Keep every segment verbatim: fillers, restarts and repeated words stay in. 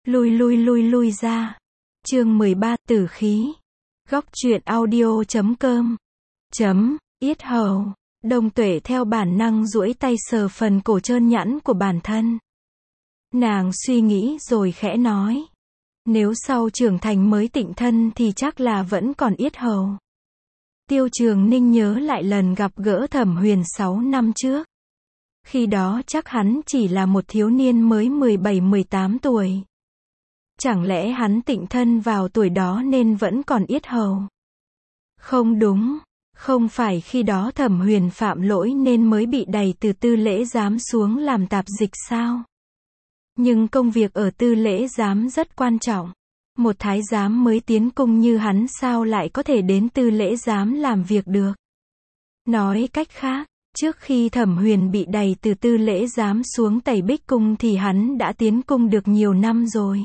Lui lui lui lui ra. Chương mười ba, tử khí. Góc truyện audio chấm com. Chấm, yết hầu. Đông Tuệ theo bản năng duỗi tay sờ phần cổ trơn nhẵn của bản thân. Nàng suy nghĩ rồi khẽ nói. Nếu sau trưởng thành mới tịnh thân thì chắc là vẫn còn yết hầu. Tiêu Trường Ninh nhớ lại lần gặp gỡ Thẩm Huyền sáu năm trước. Khi đó chắc hắn chỉ là một thiếu niên mới mười bảy mười tám tuổi. Chẳng lẽ hắn tịnh thân vào tuổi đó nên vẫn còn yết hầu? Không đúng, không phải khi đó Thẩm Huyền phạm lỗi nên mới bị đày từ tư lễ giám xuống làm tạp dịch sao? Nhưng công việc ở tư lễ giám rất quan trọng. Một thái giám mới tiến cung như hắn sao lại có thể đến tư lễ giám làm việc được? Nói cách khác, trước khi Thẩm Huyền bị đày từ tư lễ giám xuống Tây Bích Cung thì hắn đã tiến cung được nhiều năm rồi.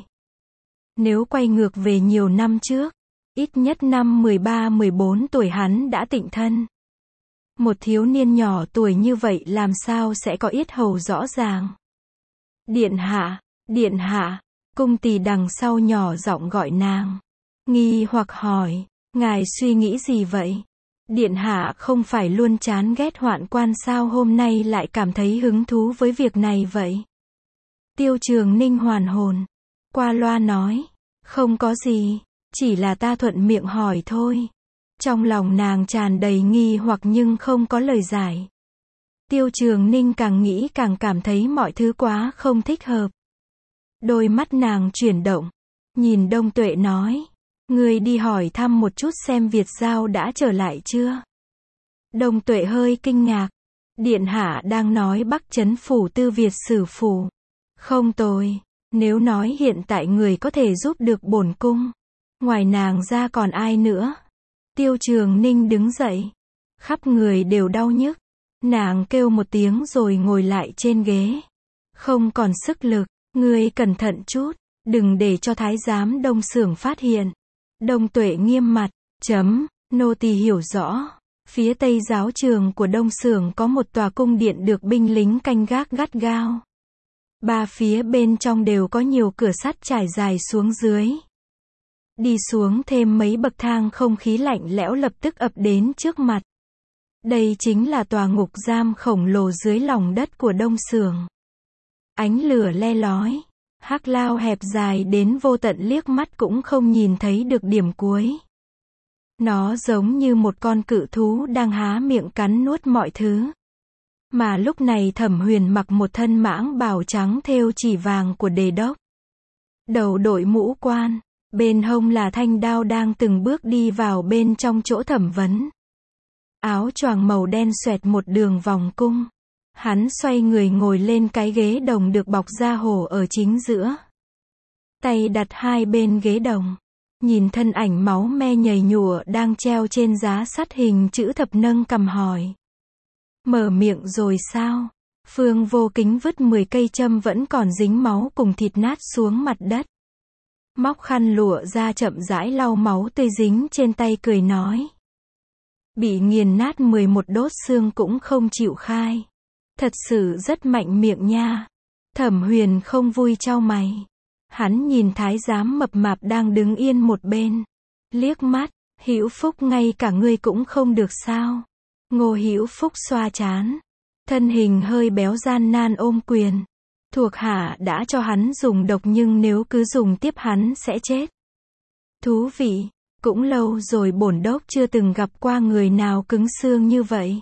Nếu quay ngược về nhiều năm trước, ít nhất năm mười ba mười bốn tuổi hắn đã tịnh thân. Một thiếu niên nhỏ tuổi như vậy làm sao sẽ có yết hầu rõ ràng? Điện hạ, điện hạ, cung tỳ đằng sau nhỏ giọng gọi nàng. Nghi hoặc hỏi, ngài suy nghĩ gì vậy? Điện hạ không phải luôn chán ghét Hoạn Quan sao hôm nay lại cảm thấy hứng thú với việc này vậy? Tiêu Trường Ninh hoàn hồn. Qua loa nói, không có gì, chỉ là ta thuận miệng hỏi thôi. Trong lòng nàng tràn đầy nghi hoặc nhưng không có lời giải. Tiêu Trường Ninh càng nghĩ càng cảm thấy mọi thứ quá không thích hợp. Đôi mắt nàng chuyển động, nhìn Đông Tuệ nói, ngươi đi hỏi thăm một chút xem Việt Giao đã trở lại chưa? Đông Tuệ hơi kinh ngạc, điện hạ đang nói Bắc Trấn phủ Tư Việt Sử phủ. Không tồi, nếu nói hiện tại người có thể giúp được bổn cung, ngoài nàng ra còn ai nữa? Tiêu Trường Ninh đứng dậy, khắp người đều đau nhức, nàng kêu một tiếng rồi ngồi lại trên ghế. Không còn sức lực, ngươi cẩn thận chút, đừng để cho thái giám Đông Xưởng phát hiện. Đông Tuệ nghiêm mặt, chấm, nô tỳ hiểu rõ. Phía tây giáo trường của Đông Xưởng có một tòa cung điện được binh lính canh gác gắt gao. Ba phía bên trong đều có nhiều cửa sắt trải dài xuống dưới. Đi xuống thêm mấy bậc thang không khí lạnh lẽo lập tức ập đến trước mặt. Đây chính là tòa ngục giam khổng lồ dưới lòng đất của Đông Xưởng. Ánh lửa le lói, hắc lao hẹp dài đến vô tận liếc mắt cũng không nhìn thấy được điểm cuối. Nó giống như một con cự thú đang há miệng cắn nuốt mọi thứ. Mà lúc này Thẩm Huyền mặc một thân mãng bào trắng thêu chỉ vàng của đề đốc. Đầu đội mũ quan, bên hông là thanh đao đang từng bước đi vào bên trong chỗ thẩm vấn. Áo choàng màu đen xoẹt một đường vòng cung. Hắn xoay người ngồi lên cái ghế đồng được bọc da hổ ở chính giữa. Tay đặt hai bên ghế đồng. Nhìn thân ảnh máu me nhầy nhụa đang treo trên giá sắt hình chữ thập nâng cằm hỏi. Mở miệng rồi sao? Phương Vô Kính vứt mười cây châm vẫn còn dính máu cùng thịt nát xuống mặt đất. Móc khăn lụa ra chậm rãi lau máu tươi dính trên tay cười nói. Bị nghiền nát mười một đốt xương cũng không chịu khai. Thật sự rất mạnh miệng nha. Thẩm Huyền không vui chau mày. Hắn nhìn thái giám mập mạp đang đứng yên một bên. Liếc mắt, Hữu Phúc ngay cả ngươi cũng không được sao? Ngô Hữu Phúc xoa trán. Thân hình hơi béo gian nan ôm quyền. Thuộc hạ đã cho hắn dùng độc nhưng nếu cứ dùng tiếp hắn sẽ chết. Thú vị, cũng lâu rồi bổn đốc chưa từng gặp qua người nào cứng xương như vậy.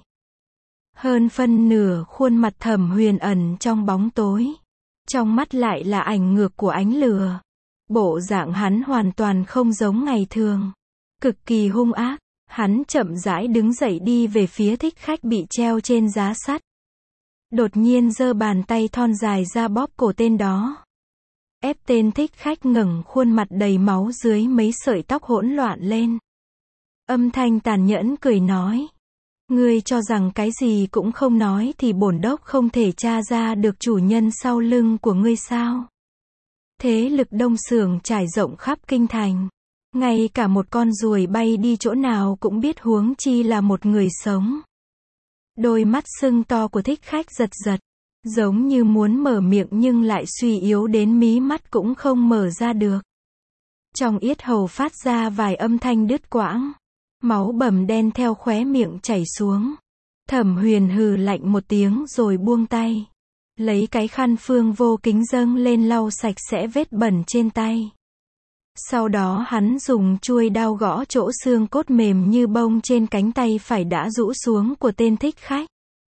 Hơn phân nửa khuôn mặt Thẩm Huyền ẩn trong bóng tối. Trong mắt lại là ảnh ngược của ánh lửa. Bộ dạng hắn hoàn toàn không giống ngày thường. Cực kỳ hung ác, hắn chậm rãi đứng dậy đi về phía thích khách bị treo trên giá sắt. Đột nhiên giơ bàn tay thon dài ra bóp cổ tên đó. Ép tên thích khách ngẩng khuôn mặt đầy máu dưới mấy sợi tóc hỗn loạn lên. Âm thanh tàn nhẫn cười nói. Ngươi cho rằng cái gì cũng không nói thì bổn đốc không thể tra ra được chủ nhân sau lưng của ngươi sao? Thế lực Đông Xưởng trải rộng khắp kinh thành. Ngay cả một con ruồi bay đi chỗ nào cũng biết huống chi là một người sống. Đôi mắt sưng to của thích khách giật giật. giống như muốn mở miệng nhưng lại suy yếu đến mí mắt cũng không mở ra được. Trong yết hầu phát ra vài âm thanh đứt quãng, máu bầm đen theo khóe miệng chảy xuống. Thẩm Huyền hừ lạnh một tiếng rồi buông tay, lấy cái khăn Phương Vô Kính dâng lên lau sạch sẽ vết bẩn trên tay. Sau đó hắn dùng chuôi đao gõ chỗ xương cốt mềm như bông trên cánh tay phải đã rũ xuống của tên thích khách.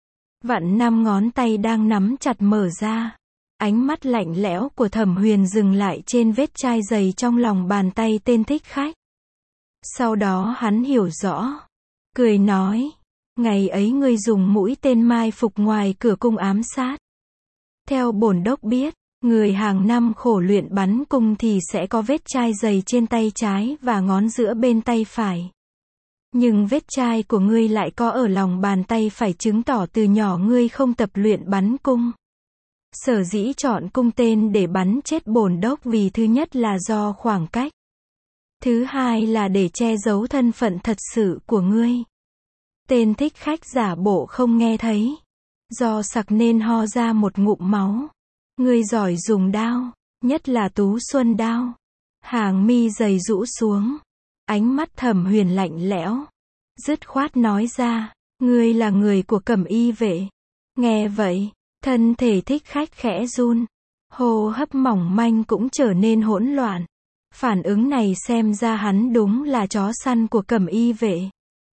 Vặn năm ngón tay đang nắm chặt mở ra. Ánh mắt lạnh lẽo của Thẩm Huyền dừng lại trên vết chai dày trong lòng bàn tay tên thích khách. Sau đó hắn hiểu rõ, cười nói, ngày ấy ngươi dùng mũi tên mai phục ngoài cửa cung ám sát. Theo bổn đốc biết, người hàng năm khổ luyện bắn cung thì sẽ có vết chai dày trên tay trái và ngón giữa bên tay phải. Nhưng vết chai của ngươi lại có ở lòng bàn tay phải, chứng tỏ từ nhỏ ngươi không tập luyện bắn cung. Sở dĩ chọn cung tên để bắn chết bổn đốc vì thứ nhất là do khoảng cách. Thứ hai là để che giấu thân phận thật sự của ngươi. Tên thích khách giả bộ không nghe thấy. Do sặc nên ho ra một ngụm máu. Ngươi giỏi dùng đao, nhất là Tú Xuân đao. Hàng mi dày rũ xuống. Ánh mắt Thẩm Huyền lạnh lẽo. Dứt khoát nói ra, ngươi là người của Cẩm Y vệ. Nghe vậy, thân thể thích khách khẽ run. Hô hấp mỏng manh cũng trở nên hỗn loạn. Phản ứng này xem ra hắn đúng là chó săn của Cẩm Y vệ.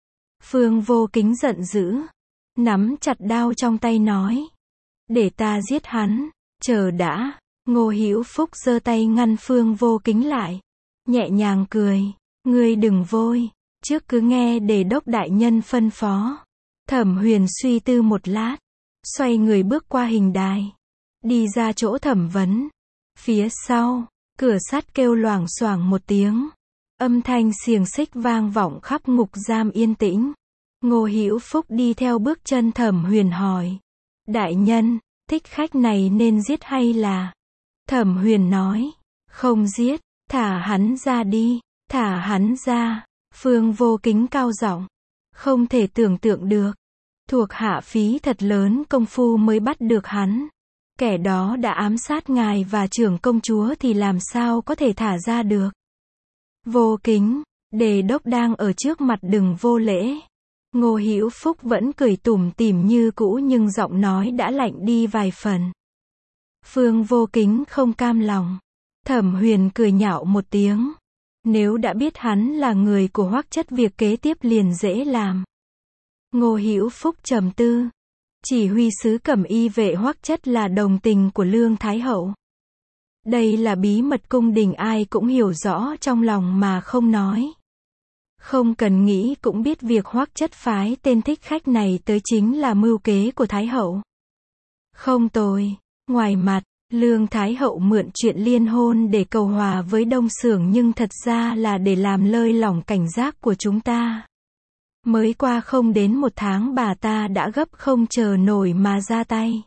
Phương Vô Kính giận dữ, nắm chặt đao trong tay nói, để ta giết hắn. Chờ đã. Ngô Hữu Phúc giơ tay ngăn Phương Vô Kính lại, nhẹ nhàng cười, ngươi đừng vội, trước cứ nghe đề đốc đại nhân phân phó. Thẩm Huyền suy tư một lát, xoay người bước qua hình đài, đi ra chỗ thẩm vấn. Phía sau, cửa sắt kêu loảng xoảng một tiếng, âm thanh xiềng xích vang vọng khắp ngục giam yên tĩnh. Ngô Hữu Phúc đi theo bước chân Thẩm Huyền hỏi, đại nhân, thích khách này nên giết hay là? Thẩm Huyền nói, không giết, thả hắn ra đi, thả hắn ra. Phương Vô Kính cao giọng, không thể tưởng tượng được, thuộc hạ phí thật lớn công phu mới bắt được hắn. Kẻ đó đã ám sát ngài và trưởng công chúa thì làm sao có thể thả ra được? Vô Kính, đề đốc đang ở trước mặt, đừng vô lễ. Ngô Hữu Phúc vẫn cười tủm tỉm như cũ nhưng giọng nói đã lạnh đi vài phần. Phương Vô Kính không cam lòng. Thẩm Huyền cười nhạo một tiếng. Nếu đã biết hắn là người của Hoắc Chất, việc kế tiếp liền dễ làm. Ngô Hữu Phúc trầm tư. Chỉ huy sứ Cẩm Y vệ Hoắc Chất là đồng tình của Lương Thái Hậu. Đây là bí mật cung đình ai cũng hiểu rõ trong lòng mà không nói. Không cần nghĩ cũng biết việc Hoắc Chất phái tên thích khách này tới chính là mưu kế của Thái Hậu. Không tồi. Ngoài mặt, Lương Thái Hậu mượn chuyện liên hôn để cầu hòa với Đông Xưởng nhưng thật ra là để làm lơi lỏng cảnh giác của chúng ta. Mới qua không đến một tháng bà ta đã gấp không chờ nổi mà ra tay.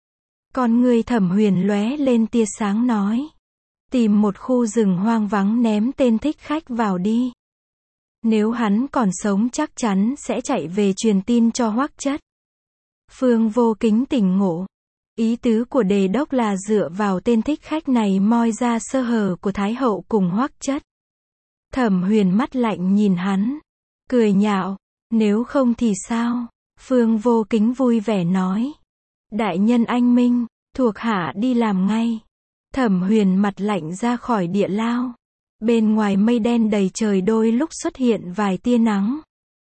Con người Thẩm Huyền lóe lên tia sáng nói, tìm một khu rừng hoang vắng ném tên thích khách vào đi. Nếu hắn còn sống chắc chắn sẽ chạy về truyền tin cho Hoắc Chất. Phương Vô Kính tỉnh ngộ. Ý tứ của đề đốc là dựa vào tên thích khách này moi ra sơ hở của Thái Hậu cùng Hoắc Chất. Thẩm Huyền mắt lạnh nhìn hắn, cười nhạo, nếu không thì sao? Phương Vô Kính vui vẻ nói, đại nhân anh minh, thuộc hạ đi làm ngay. Thẩm Huyền mặt lạnh ra khỏi địa lao. Bên ngoài mây đen đầy trời đôi lúc xuất hiện vài tia nắng.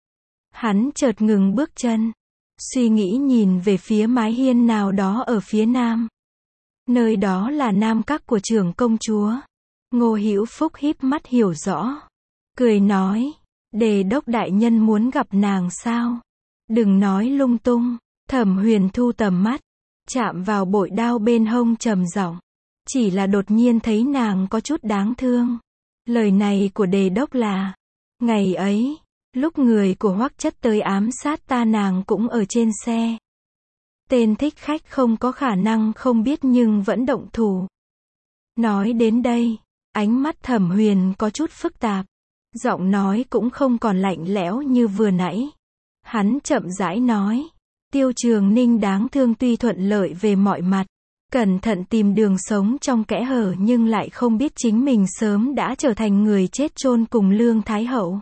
Hắn chợt ngừng bước chân, suy nghĩ nhìn về phía mái hiên nào đó ở phía nam. Nơi đó là nam các của trưởng công chúa. Ngô Hữu Phúc híp mắt hiểu rõ, cười nói, đề đốc đại nhân muốn gặp nàng sao? Đừng nói lung tung. Thẩm Huyền thu tầm mắt, chạm vào bội đao bên hông trầm giọng, chỉ là đột nhiên thấy nàng có chút đáng thương. Lời này của đề đốc là, ngày ấy, lúc người của Hoắc Chất tới ám sát ta nàng cũng ở trên xe. Tên thích khách không có khả năng không biết nhưng vẫn động thủ. Nói đến đây, ánh mắt Thẩm Huyền có chút phức tạp, giọng nói cũng không còn lạnh lẽo như vừa nãy. Hắn chậm rãi nói, Tiêu Trường Ninh đáng thương tuy thuận lợi về mọi mặt, cẩn thận tìm đường sống trong kẽ hở nhưng lại không biết chính mình sớm đã trở thành người chết chôn cùng Lương Thái Hậu.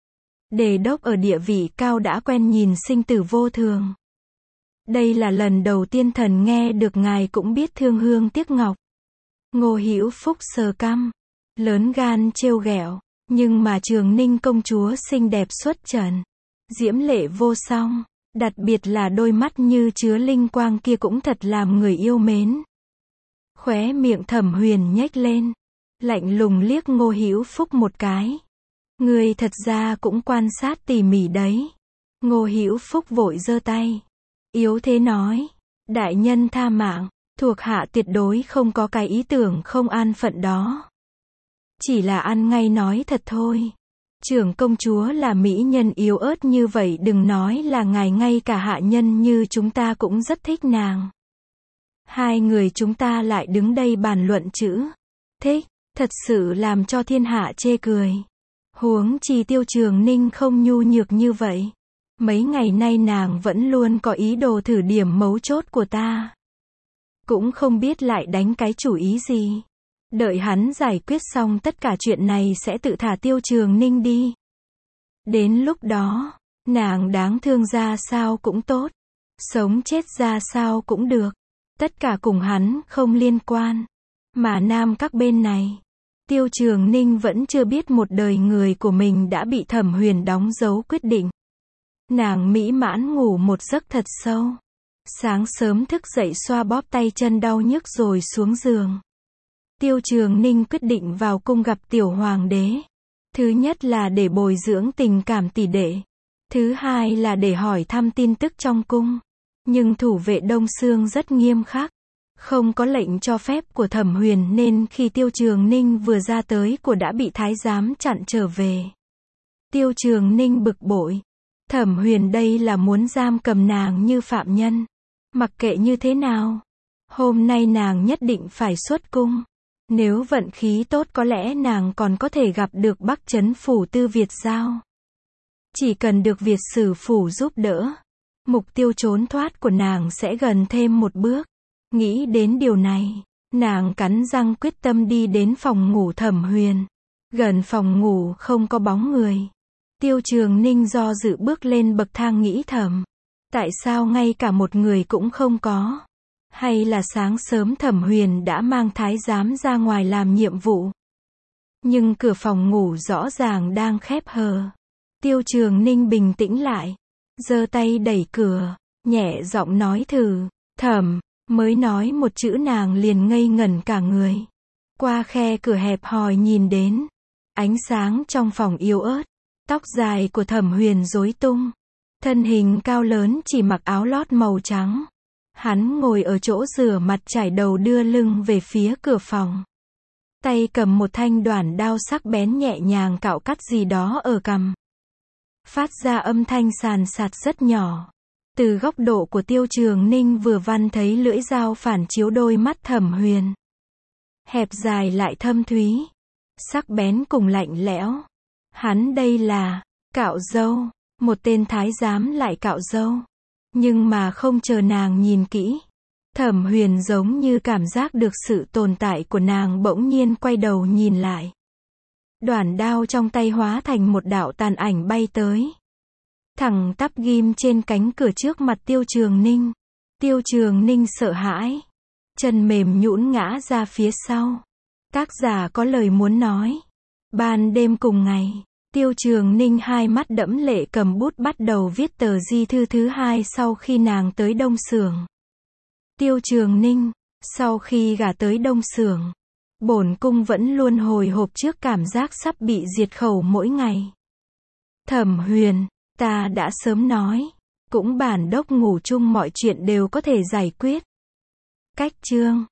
Đề đốc ở địa vị cao đã quen nhìn sinh tử vô thường. Đây là lần đầu tiên thần nghe được ngài cũng biết thương hương tiếc ngọc. Ngô Hữu Phúc sờ căm, lớn gan trêu ghẹo, nhưng mà Trường Ninh công chúa xinh đẹp xuất trần, diễm lệ vô song, đặc biệt là đôi mắt như chứa linh quang kia cũng thật làm người yêu mến. Khóe miệng Thẩm Huyền nhếch lên, lạnh lùng liếc Ngô Hữu Phúc một cái. Người thật ra cũng quan sát tỉ mỉ đấy. Ngô Hữu Phúc vội giơ tay, yếu thế nói, đại nhân tha mạng, thuộc hạ tuyệt đối không có cái ý tưởng không an phận đó. Chỉ là ăn ngay nói thật thôi. Trưởng công chúa là mỹ nhân yếu ớt như vậy, đừng nói là ngài, ngay cả hạ nhân như chúng ta cũng rất thích nàng. Hai người chúng ta lại đứng đây bàn luận chữ thích, thật sự làm cho thiên hạ chê cười. Huống chi Tiêu Trường Ninh không nhu nhược như vậy. Mấy ngày nay nàng vẫn luôn có ý đồ thử điểm mấu chốt của ta. Cũng không biết lại đánh cái chủ ý gì. Đợi hắn giải quyết xong tất cả chuyện này sẽ tự thả Tiêu Trường Ninh đi. Đến lúc đó, nàng đáng thương ra sao cũng tốt, sống chết ra sao cũng được. Tất cả cùng hắn không liên quan. Mà nam các bên này, Tiêu Trường Ninh vẫn chưa biết một đời người của mình đã bị Thẩm Huyền đóng dấu quyết định. Nàng mỹ mãn ngủ một giấc thật sâu. Sáng sớm thức dậy xoa bóp tay chân đau nhức rồi xuống giường. Tiêu Trường Ninh quyết định vào cung gặp tiểu hoàng đế. Thứ nhất là để bồi dưỡng tình cảm tỷ đệ. Thứ hai là để hỏi thăm tin tức trong cung. Nhưng thủ vệ Đông Xương rất nghiêm khắc. Không có lệnh cho phép của Thẩm Huyền nên khi Tiêu Trường Ninh vừa ra tới của đã bị thái giám chặn trở về. Tiêu Trường Ninh bực bội. Thẩm Huyền đây là muốn giam cầm nàng như phạm nhân. Mặc kệ như thế nào, hôm nay nàng nhất định phải xuất cung. Nếu vận khí tốt có lẽ nàng còn có thể gặp được Bắc Trấn Phủ Tư Việt Giao. Chỉ cần được Việt Sử Phủ giúp đỡ, mục tiêu trốn thoát của nàng sẽ gần thêm một bước. Nghĩ đến điều này, nàng cắn răng quyết tâm đi đến phòng ngủ Thẩm Huyền. Gần phòng ngủ không có bóng người. Tiêu Trường Ninh do dự bước lên bậc thang nghĩ thầm. Tại sao ngay cả một người cũng không có? Hay là sáng sớm Thẩm Huyền đã mang thái giám ra ngoài làm nhiệm vụ? Nhưng cửa phòng ngủ rõ ràng đang khép hờ. Tiêu Trường Ninh bình tĩnh lại, giơ tay đẩy cửa, nhẹ giọng nói thử, Thẩm, mới nói một chữ nàng liền ngây ngẩn cả người. Qua khe cửa hẹp hòi nhìn đến, ánh sáng trong phòng yếu ớt, tóc dài của Thẩm Huyền rối tung. Thân hình cao lớn chỉ mặc áo lót màu trắng. Hắn ngồi ở chỗ rửa mặt chải đầu đưa lưng về phía cửa phòng. Tay cầm một thanh đoản đao sắc bén nhẹ nhàng cạo cắt gì đó ở cằm. Phát ra âm thanh sàn sạt rất nhỏ. Từ góc độ của Tiêu Trường Ninh vừa văn thấy lưỡi dao phản chiếu đôi mắt Thẩm Huyền. Hẹp dài lại thâm thúy. Sắc bén cùng lạnh lẽo. Hắn đây là cạo râu. Một tên thái giám lại cạo râu. Nhưng mà không chờ nàng nhìn kỹ. Thẩm Huyền giống như cảm giác được sự tồn tại của nàng, bỗng nhiên quay đầu nhìn lại. Đoản đao trong tay hóa thành một đạo tàn ảnh bay tới. Thẳng tắp ghim trên cánh cửa trước mặt Tiêu Trường Ninh. Tiêu Trường Ninh sợ hãi. Chân mềm nhũn ngã ra phía sau. Tác giả có lời muốn nói. Ban đêm cùng ngày, Tiêu Trường Ninh hai mắt đẫm lệ cầm bút bắt đầu viết tờ di thư thứ hai sau khi nàng tới Đông Xưởng. Tiêu Trường Ninh, sau khi gả tới Đông Xưởng, bổn cung vẫn luôn hồi hộp trước cảm giác sắp bị diệt khẩu mỗi ngày. Thẩm Huyền, ta đã sớm nói, cũng bản đốc ngủ chung mọi chuyện đều có thể giải quyết. Cách chương